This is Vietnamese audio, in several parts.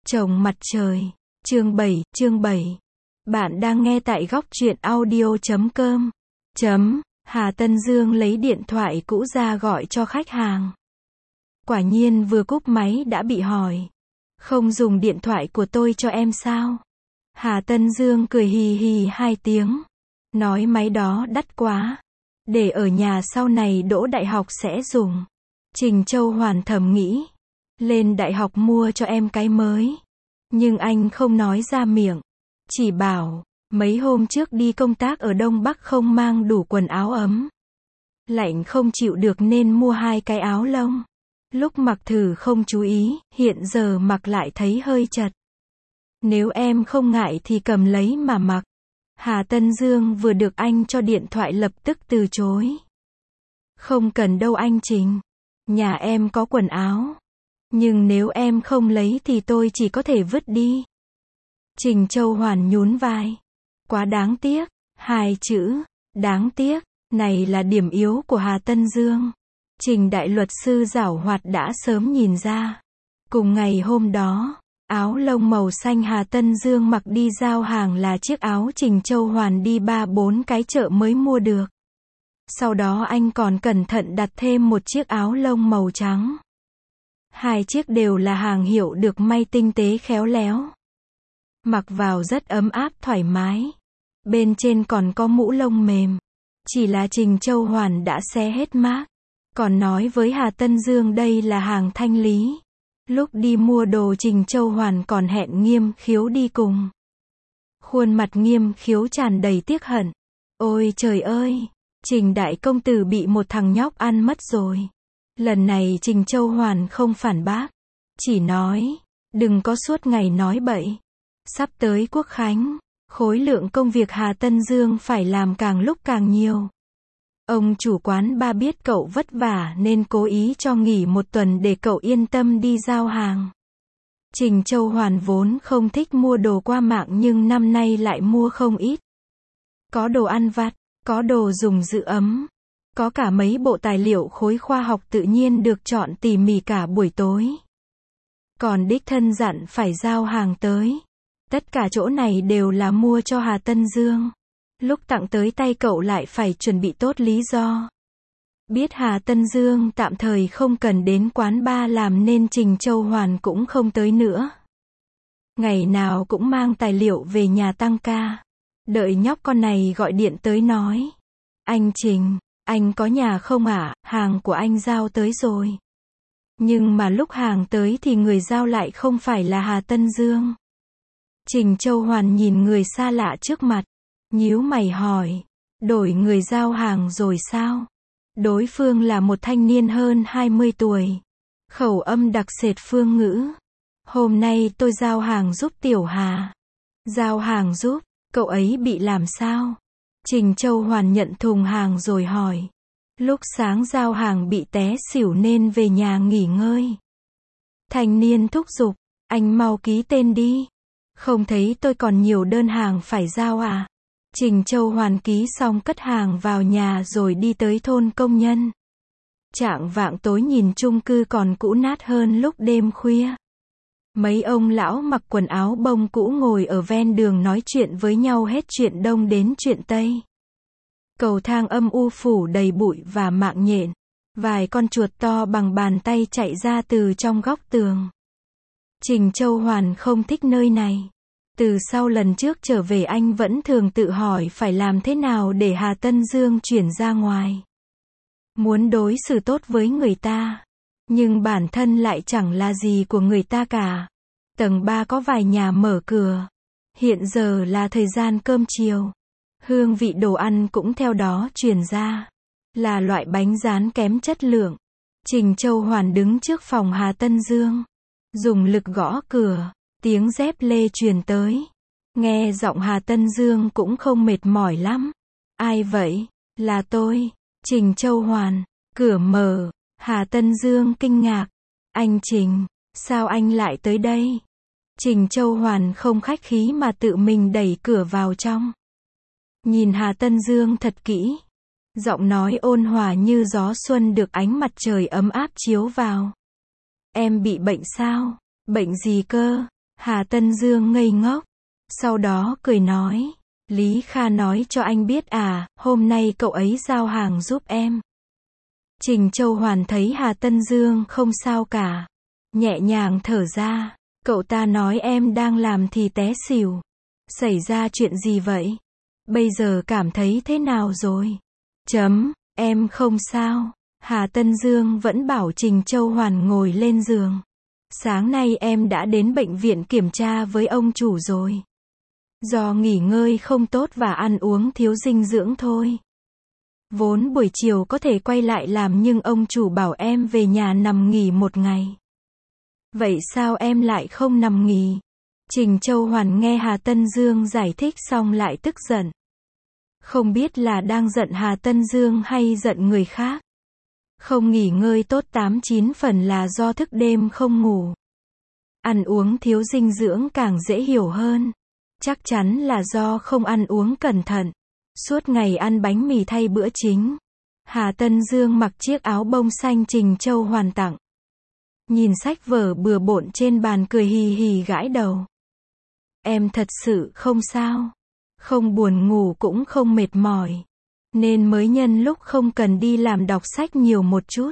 Chồng mặt trời. Chương 7. Bạn đang nghe tại góc truyện audio.com. Hà Tân Dương lấy điện thoại cũ ra gọi cho khách hàng. Quả nhiên vừa cúp máy đã bị hỏi. Không dùng điện thoại của tôi cho em sao? Hà Tân Dương cười hì hì 2 tiếng. Nói máy đó đắt quá. Để ở nhà sau này đỗ đại học sẽ dùng. Trình Châu Hoàn thầm nghĩ. Lên đại học mua cho em cái mới. Nhưng anh không nói ra miệng. Chỉ bảo, mấy hôm trước đi công tác ở Đông Bắc không mang đủ quần áo ấm. Lạnh không chịu được nên mua 2 cái áo lông. Lúc mặc thử không chú ý, hiện giờ mặc lại thấy hơi chật. Nếu em không ngại thì cầm lấy mà mặc. Hà Tân Dương vừa được anh cho điện thoại lập tức từ chối. Không cần đâu anh Trình. Nhà em có quần áo. Nhưng nếu em không lấy thì tôi chỉ có thể vứt đi. Trình Châu Hoàn nhún vai. Quá đáng tiếc. 2 chữ. Đáng tiếc. Này là điểm yếu của Hà Tân Dương. Trình đại luật sư giảo hoạt đã sớm nhìn ra. Cùng ngày hôm đó, áo lông màu xanh Hà Tân Dương mặc đi giao hàng là chiếc áo Trình Châu Hoàn đi 3-4 cái chợ mới mua được. Sau đó anh còn cẩn thận đặt thêm một chiếc áo lông màu trắng. 2 chiếc đều là hàng hiệu được may tinh tế khéo léo. Mặc vào rất ấm áp thoải mái. Bên trên còn có mũ lông mềm. Chỉ là Trình Châu Hoàn đã xé hết mác. Còn nói với Hà Tân Dương đây là hàng thanh lý. Lúc đi mua đồ Trình Châu Hoàn còn hẹn Nghiêm Khiếu đi cùng. Khuôn mặt Nghiêm Khiếu tràn đầy tiếc hận. Ôi trời ơi! Trình đại công tử bị một thằng nhóc ăn mất rồi. Lần này Trình Châu Hoàn không phản bác. Chỉ nói, đừng có suốt ngày nói bậy. Sắp tới Quốc khánh, khối lượng công việc Hà Tân Dương phải làm càng lúc càng nhiều. Ông chủ quán bar biết cậu vất vả nên cố ý cho nghỉ 1 tuần để cậu yên tâm đi giao hàng. Trình Châu Hoàn vốn không thích mua đồ qua mạng nhưng năm nay lại mua không ít. Có đồ ăn vặt, có đồ dùng giữ ấm. Có cả mấy bộ tài liệu khối khoa học tự nhiên được chọn tỉ mỉ cả buổi tối. Còn đích thân dặn phải giao hàng tới. Tất cả chỗ này đều là mua cho Hà Tân Dương. Lúc tặng tới tay cậu lại phải chuẩn bị tốt lý do. Biết Hà Tân Dương tạm thời không cần đến quán bar làm nên Trình Châu Hoàn cũng không tới nữa. Ngày nào cũng mang tài liệu về nhà tăng ca. Đợi nhóc con này gọi điện tới nói. Anh Trình, anh có nhà không ạ? Hàng của anh giao tới rồi. Nhưng mà lúc hàng tới thì người giao lại không phải là Hà Tân Dương. Trình Châu Hoàn nhìn người xa lạ trước mặt. Nhíu mày hỏi. Đổi người giao hàng rồi sao? Đối phương là một thanh niên hơn 20 tuổi. Khẩu âm đặc sệt phương ngữ. Hôm nay tôi giao hàng giúp Tiểu Hà. Giao hàng giúp? Cậu ấy bị làm sao? Trình Châu Hoàn nhận thùng hàng rồi hỏi. Lúc sáng giao hàng bị té xỉu nên về nhà nghỉ ngơi. Thanh niên thúc giục. Anh mau ký tên đi. Không thấy tôi còn nhiều đơn hàng phải giao à? Trình Châu Hoàn ký xong cất hàng vào nhà rồi đi tới thôn công nhân. Chạng vạng tối nhìn chung cư còn cũ nát hơn lúc đêm khuya. Mấy ông lão mặc quần áo bông cũ ngồi ở ven đường nói chuyện với nhau hết chuyện đông đến chuyện tây. Cầu thang âm u phủ đầy bụi và mạng nhện. Vài con chuột to bằng bàn tay chạy ra từ trong góc tường. Trình Châu Hoàn không thích nơi này. Từ sau lần trước trở về anh vẫn thường tự hỏi phải làm thế nào để Hà Tân Dương chuyển ra ngoài. Muốn đối xử tốt với người ta. Nhưng bản thân lại chẳng là gì của người ta cả. Tầng 3 có vài nhà mở cửa. Hiện giờ là thời gian cơm chiều. Hương vị đồ ăn cũng theo đó truyền ra. Là loại bánh rán kém chất lượng. Trình Châu Hoàn đứng trước phòng Hà Tân Dương. Dùng lực gõ cửa. Tiếng dép lê truyền tới. Nghe giọng Hà Tân Dương cũng không mệt mỏi lắm. Ai vậy? Là tôi. Trình Châu Hoàn. Cửa mở. Hà Tân Dương kinh ngạc. Anh Trình, sao anh lại tới đây? Trình Châu Hoàn không khách khí mà tự mình đẩy cửa vào trong. Nhìn Hà Tân Dương thật kỹ. Giọng nói ôn hòa như gió xuân được ánh mặt trời ấm áp chiếu vào. Em bị bệnh sao? Bệnh gì cơ? Hà Tân Dương ngây ngốc. Sau đó cười nói. Lý Kha nói cho anh biết à, hôm nay cậu ấy giao hàng giúp em. Trình Châu Hoàn thấy Hà Tân Dương không sao cả. Nhẹ nhàng thở ra. Cậu ta nói em đang làm thì té xỉu. Xảy ra chuyện gì vậy? Bây giờ cảm thấy thế nào rồi? Em không sao. Hà Tân Dương vẫn bảo Trình Châu Hoàn ngồi lên giường. Sáng nay em đã đến bệnh viện kiểm tra với ông chủ rồi. Do nghỉ ngơi không tốt và ăn uống thiếu dinh dưỡng thôi. Vốn buổi chiều có thể quay lại làm nhưng ông chủ bảo em về nhà nằm nghỉ một ngày. Vậy sao em lại không nằm nghỉ? Trình Châu Hoàn nghe Hà Tân Dương giải thích xong lại tức giận. Không biết là đang giận Hà Tân Dương hay giận người khác. Không nghỉ ngơi tốt 8-9 phần là do thức đêm không ngủ. Ăn uống thiếu dinh dưỡng càng dễ hiểu hơn. Chắc chắn là do không ăn uống cẩn thận. Suốt ngày ăn bánh mì thay bữa chính. Hà Tân Dương mặc chiếc áo bông xanh Trình Châu Hoàn tặng. Nhìn sách vở bừa bộn trên bàn cười hì hì gãi đầu. Em thật sự không sao. Không buồn ngủ cũng không mệt mỏi. Nên mới nhân lúc không cần đi làm đọc sách nhiều một chút.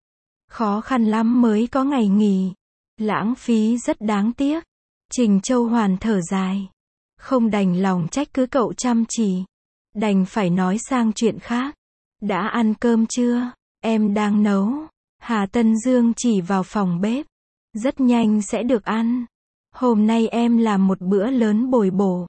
Khó khăn lắm mới có ngày nghỉ. Lãng phí rất đáng tiếc. Trình Châu Hoàn thở dài. Không đành lòng trách cứ cậu chăm chỉ. Đành phải nói sang chuyện khác. Đã ăn cơm chưa? Em đang nấu. Hà Tân Dương chỉ vào phòng bếp. Rất nhanh sẽ được ăn. Hôm nay em làm một bữa lớn bồi bổ.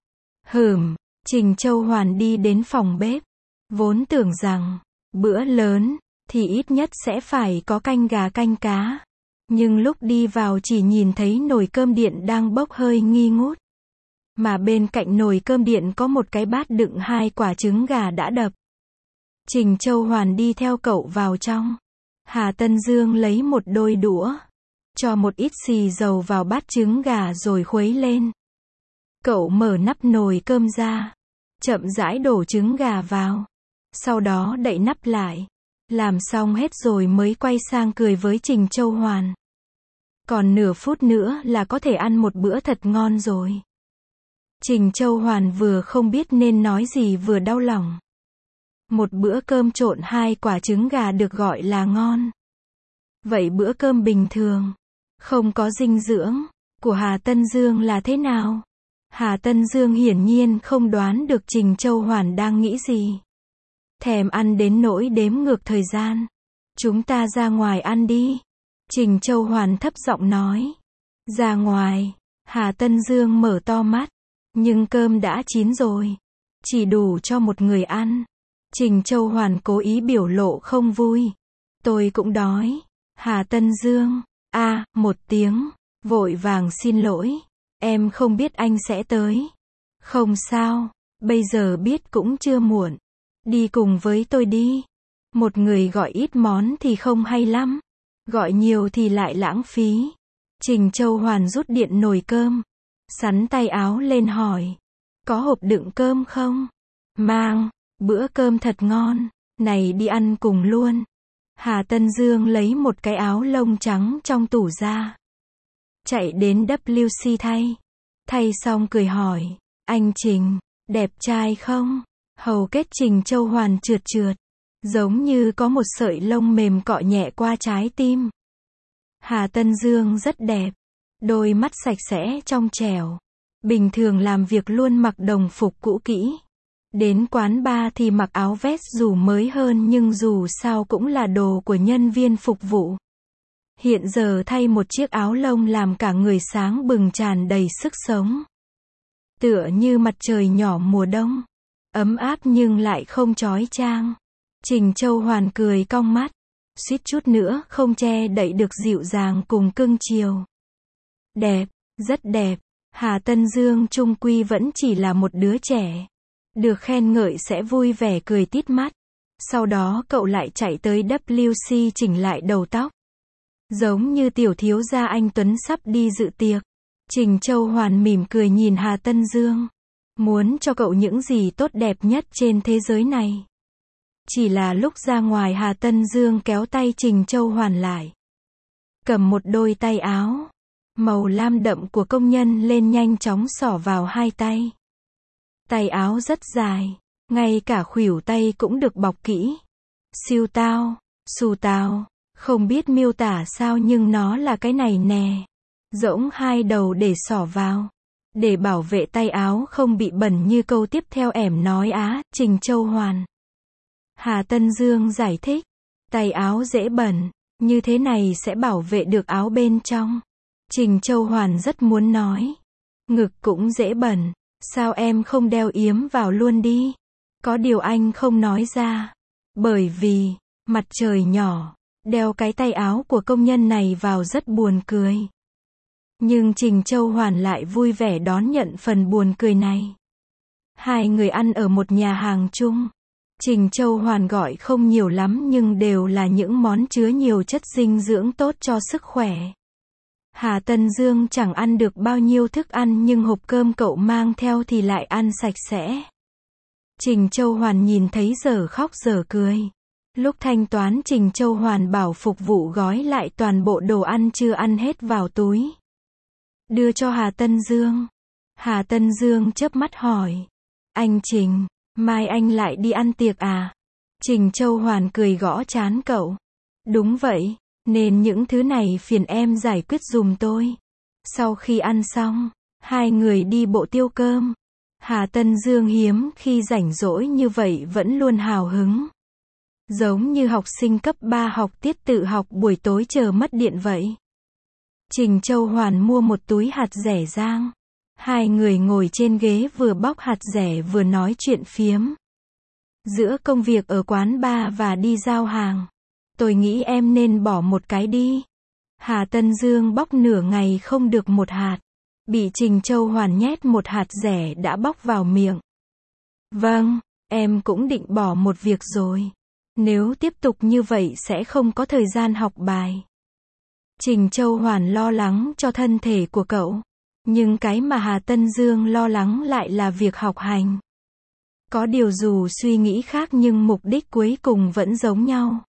Trình Châu Hoàn đi đến phòng bếp. Vốn tưởng rằng, bữa lớn, thì ít nhất sẽ phải có canh gà canh cá. Nhưng lúc đi vào chỉ nhìn thấy nồi cơm điện đang bốc hơi nghi ngút. Mà bên cạnh nồi cơm điện có một cái bát đựng 2 quả trứng gà đã đập. Trình Châu Hoàn đi theo cậu vào trong. Hà Tân Dương lấy một đôi đũa. Cho một ít xì dầu vào bát trứng gà rồi khuấy lên. Cậu mở nắp nồi cơm ra. Chậm rãi đổ trứng gà vào. Sau đó đậy nắp lại. Làm xong hết rồi mới quay sang cười với Trình Châu Hoàn. Còn nửa phút nữa là có thể ăn một bữa thật ngon rồi. Trình Châu Hoàn vừa không biết nên nói gì vừa đau lòng. Một bữa cơm trộn 2 quả trứng gà được gọi là ngon. Vậy bữa cơm bình thường, không có dinh dưỡng, của Hà Tân Dương là thế nào? Hà Tân Dương hiển nhiên không đoán được Trình Châu Hoàn đang nghĩ gì. Thèm ăn đến nỗi đếm ngược thời gian. Chúng ta ra ngoài ăn đi. Trình Châu Hoàn thấp giọng nói. Ra ngoài. Hà Tân Dương mở to mắt. Nhưng cơm đã chín rồi. Chỉ đủ cho một người ăn. Trình Châu Hoàn cố ý biểu lộ không vui. Tôi cũng đói. Hà Tân Dương. Một tiếng. Vội vàng xin lỗi. Em không biết anh sẽ tới. Không sao. Bây giờ biết cũng chưa muộn. Đi cùng với tôi đi. Một người gọi ít món thì không hay lắm. Gọi nhiều thì lại lãng phí. Trình Châu Hoàn rút điện nồi cơm. Sắn tay áo lên hỏi. Có hộp đựng cơm không? Mang. Bữa cơm thật ngon. Này đi ăn cùng luôn. Hà Tân Dương lấy một cái áo lông trắng trong tủ ra. Chạy đến WC thay. Thay xong cười hỏi. Anh Trình, đẹp trai không? Hầu kết Trình Châu Hoàn trượt trượt. Giống như có một sợi lông mềm cọ nhẹ qua trái tim. Hà Tân Dương rất đẹp. Đôi mắt sạch sẽ trong trẻo. Bình thường làm việc luôn mặc đồng phục cũ kỹ. Đến quán bar thì mặc áo vest dù mới hơn nhưng dù sao cũng là đồ của nhân viên phục vụ. Hiện giờ thay một chiếc áo lông làm cả người sáng bừng tràn đầy sức sống. Tựa như mặt trời nhỏ mùa đông. Ấm áp nhưng lại không chói chang. Trình Châu Hoàn cười cong mắt. Suýt chút nữa không che đậy được dịu dàng cùng cưng chiều. Đẹp, rất đẹp. Hà Tân Dương chung quy vẫn chỉ là một đứa trẻ. Được khen ngợi sẽ vui vẻ cười tít mắt. Sau đó cậu lại chạy tới WC chỉnh lại đầu tóc. Giống như tiểu thiếu gia anh Tuấn sắp đi dự tiệc. Trình Châu Hoàn mỉm cười nhìn Hà Tân Dương. Muốn cho cậu những gì tốt đẹp nhất trên thế giới này. Chỉ là lúc ra ngoài Hà Tân Dương kéo tay Trình Châu Hoàn lại. Cầm một đôi tay áo. Màu lam đậm của công nhân lên nhanh chóng xỏ vào hai tay. Tay áo rất dài, ngay cả khuỷu tay cũng được bọc kỹ. Siêu tao, xù tao, không biết miêu tả sao nhưng nó là cái này nè. Rỗng hai đầu để xỏ vào. Để bảo vệ tay áo không bị bẩn như câu tiếp theo em nói á, Trình Châu Hoàn. Hà Tân Dương giải thích. Tay áo dễ bẩn, như thế này sẽ bảo vệ được áo bên trong. Trình Châu Hoàn rất muốn nói. Ngực cũng dễ bẩn, sao em không đeo yếm vào luôn đi? Có điều anh không nói ra. Bởi vì, mặt trời nhỏ, đeo cái tay áo của công nhân này vào rất buồn cười. Nhưng Trình Châu Hoàn lại vui vẻ đón nhận phần buồn cười này. Hai người ăn ở một nhà hàng chung. Trình Châu Hoàn gọi không nhiều lắm nhưng đều là những món chứa nhiều chất dinh dưỡng tốt cho sức khỏe. Hà Tân Dương chẳng ăn được bao nhiêu thức ăn nhưng hộp cơm cậu mang theo thì lại ăn sạch sẽ. Trình Châu Hoàn nhìn thấy dở khóc dở cười. Lúc thanh toán Trình Châu Hoàn bảo phục vụ gói lại toàn bộ đồ ăn chưa ăn hết vào túi. Đưa cho Hà Tân Dương. Hà Tân Dương chớp mắt hỏi. Anh Trình, mai anh lại đi ăn tiệc à? Trình Châu Hoàn cười gõ trán cậu. Đúng vậy, nên những thứ này phiền em giải quyết giùm tôi. Sau khi ăn xong, hai người đi bộ tiêu cơm. Hà Tân Dương hiếm khi rảnh rỗi như vậy vẫn luôn hào hứng. Giống như học sinh cấp 3 học tiết tự học buổi tối chờ mất điện vậy. Trình Châu Hoàn mua một túi hạt dẻ rang. Hai người ngồi trên ghế vừa bóc hạt dẻ vừa nói chuyện phiếm. Giữa công việc ở quán bar và đi giao hàng, tôi nghĩ em nên bỏ một cái đi. Hà Tân Dương bóc nửa ngày không được một hạt. Bị Trình Châu Hoàn nhét một hạt dẻ đã bóc vào miệng. Vâng, em cũng định bỏ một việc rồi. Nếu tiếp tục như vậy sẽ không có thời gian học bài. Trình Châu Hoàn lo lắng cho thân thể của cậu. Nhưng cái mà Hà Tân Dương lo lắng lại là việc học hành. Có điều dù suy nghĩ khác nhưng mục đích cuối cùng vẫn giống nhau.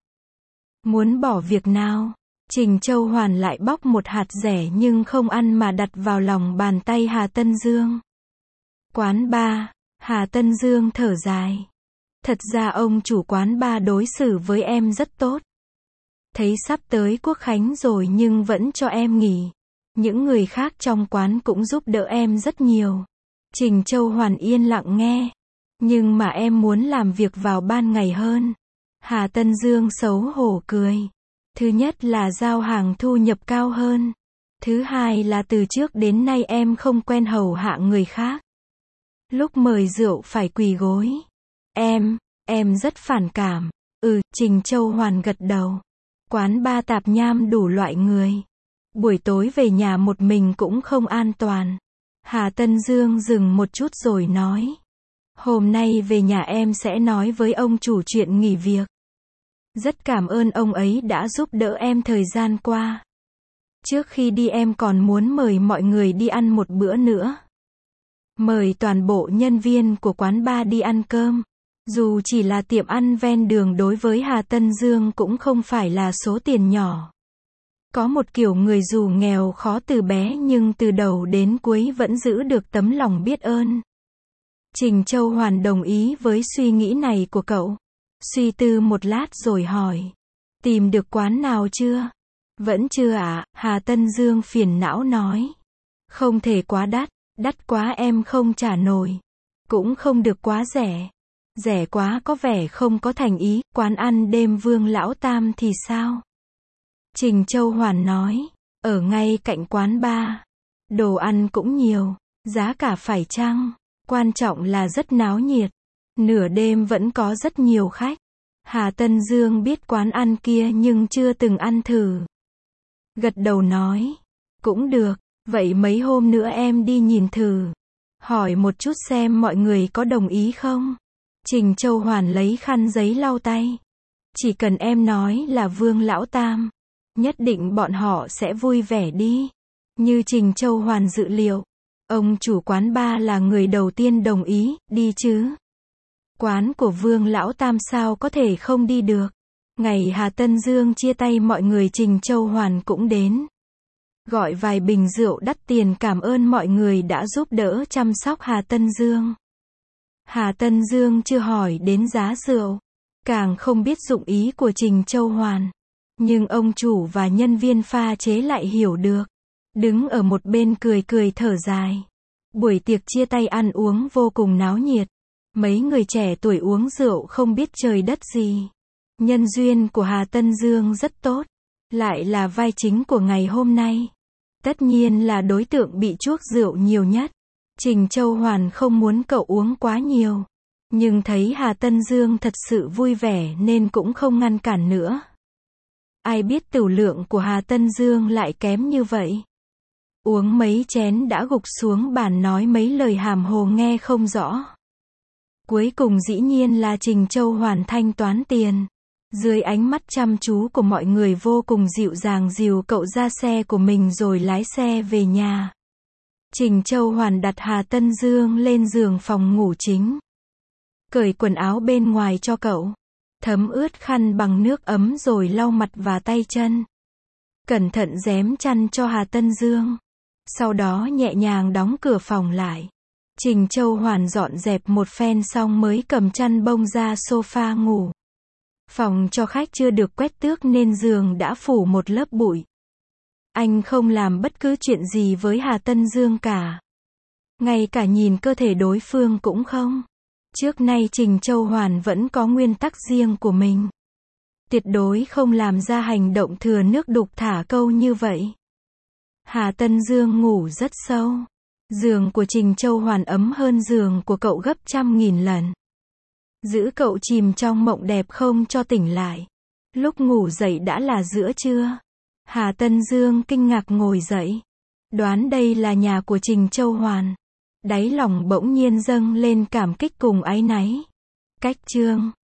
Muốn bỏ việc nào? Trình Châu Hoàn lại bóc một hạt dẻ nhưng không ăn mà đặt vào lòng bàn tay Hà Tân Dương. Quán bar, Hà Tân Dương thở dài. Thật ra ông chủ quán bar đối xử với em rất tốt. Thấy sắp tới Quốc Khánh rồi nhưng vẫn cho em nghỉ. Những người khác trong quán cũng giúp đỡ em rất nhiều. Trình Châu Hoàn yên lặng nghe. Nhưng mà em muốn làm việc vào ban ngày hơn. Hà Tân Dương xấu hổ cười. Thứ nhất là giao hàng thu nhập cao hơn. Thứ hai là từ trước đến nay em không quen hầu hạ người khác. Lúc mời rượu phải quỳ gối. Em rất phản cảm. Trình Châu Hoàn gật đầu. Quán bar tạp nham đủ loại người. Buổi tối về nhà một mình cũng không an toàn. Hà Tân Dương dừng một chút rồi nói. Hôm nay về nhà em sẽ nói với ông chủ chuyện nghỉ việc. Rất cảm ơn ông ấy đã giúp đỡ em thời gian qua. Trước khi đi em còn muốn mời mọi người đi ăn một bữa nữa. Mời toàn bộ nhân viên của quán bar đi ăn cơm. Dù chỉ là tiệm ăn ven đường đối với Hà Tân Dương cũng không phải là số tiền nhỏ. Có một kiểu người dù nghèo khó từ bé nhưng từ đầu đến cuối vẫn giữ được tấm lòng biết ơn. Trình Châu Hoàn đồng ý với suy nghĩ này của cậu. Suy tư một lát rồi hỏi. Tìm được quán nào chưa? Vẫn chưa ạ, Hà Tân Dương phiền não nói. Không thể quá đắt, đắt quá em không trả nổi. Cũng không được quá rẻ. Rẻ quá có vẻ không có thành ý, quán ăn đêm Vương Lão Tam thì sao? Trình Châu Hoàn nói, ở ngay cạnh quán bar. Đồ ăn cũng nhiều, giá cả phải chăng, quan trọng là rất náo nhiệt. Nửa đêm vẫn có rất nhiều khách. Hà Tân Dương biết quán ăn kia nhưng chưa từng ăn thử. Gật đầu nói, cũng được, vậy mấy hôm nữa em đi nhìn thử. Hỏi một chút xem mọi người có đồng ý không? Trình Châu Hoàn lấy khăn giấy lau tay. Chỉ cần em nói là Vương Lão Tam, nhất định bọn họ sẽ vui vẻ đi. Như Trình Châu Hoàn dự liệu, ông chủ quán bar là người đầu tiên đồng ý, đi chứ. Quán của Vương Lão Tam sao có thể không đi được. Ngày Hà Tân Dương chia tay mọi người Trình Châu Hoàn cũng đến. gọi vài bình rượu đắt tiền cảm ơn mọi người đã giúp đỡ chăm sóc Hà Tân Dương. Hà Tân Dương chưa hỏi đến giá rượu, càng không biết dụng ý của Trình Châu Hoàn. Nhưng ông chủ và nhân viên pha chế lại hiểu được. Đứng ở một bên cười cười thở dài. Buổi tiệc chia tay ăn uống vô cùng náo nhiệt. Mấy người trẻ tuổi uống rượu không biết trời đất gì. Nhân duyên của Hà Tân Dương rất tốt. Lại là vai chính của ngày hôm nay. Tất nhiên là đối tượng bị chuốc rượu nhiều nhất. Trình Châu Hoàn không muốn cậu uống quá nhiều. Nhưng thấy Hà Tân Dương thật sự vui vẻ nên cũng không ngăn cản nữa. Ai biết tửu lượng của Hà Tân Dương lại kém như vậy. Uống mấy chén đã gục xuống bàn nói mấy lời hàm hồ nghe không rõ. Cuối cùng dĩ nhiên là Trình Châu Hoàn thanh toán tiền. Dưới ánh mắt chăm chú của mọi người vô cùng dịu dàng dìu cậu ra xe của mình rồi lái xe về nhà. Trình Châu Hoàn đặt Hà Tân Dương lên giường phòng ngủ chính. Cởi quần áo bên ngoài cho cậu. Thấm ướt khăn bằng nước ấm rồi lau mặt và tay chân. Cẩn thận rém chăn cho Hà Tân Dương. Sau đó nhẹ nhàng đóng cửa phòng lại. Trình Châu Hoàn dọn dẹp một phen xong mới cầm chăn bông ra sofa ngủ. Phòng cho khách chưa được quét tước nên giường đã phủ một lớp bụi. Anh không làm bất cứ chuyện gì với Hà Tân Dương cả. Ngay cả nhìn cơ thể đối phương cũng không. Trước nay Trình Châu Hoàn vẫn có nguyên tắc riêng của mình. Tuyệt đối không làm ra hành động thừa nước đục thả câu như vậy. Hà Tân Dương ngủ rất sâu. Giường của Trình Châu Hoàn ấm hơn giường của cậu gấp 100.000 lần. Giữ cậu chìm trong mộng đẹp không cho tỉnh lại. Lúc ngủ dậy đã là giữa trưa. Hà Tân Dương kinh ngạc ngồi dậy. Đoán đây là nhà của Trình Châu Hoàn. Đáy lòng bỗng nhiên dâng lên cảm kích cùng áy náy. Cách chương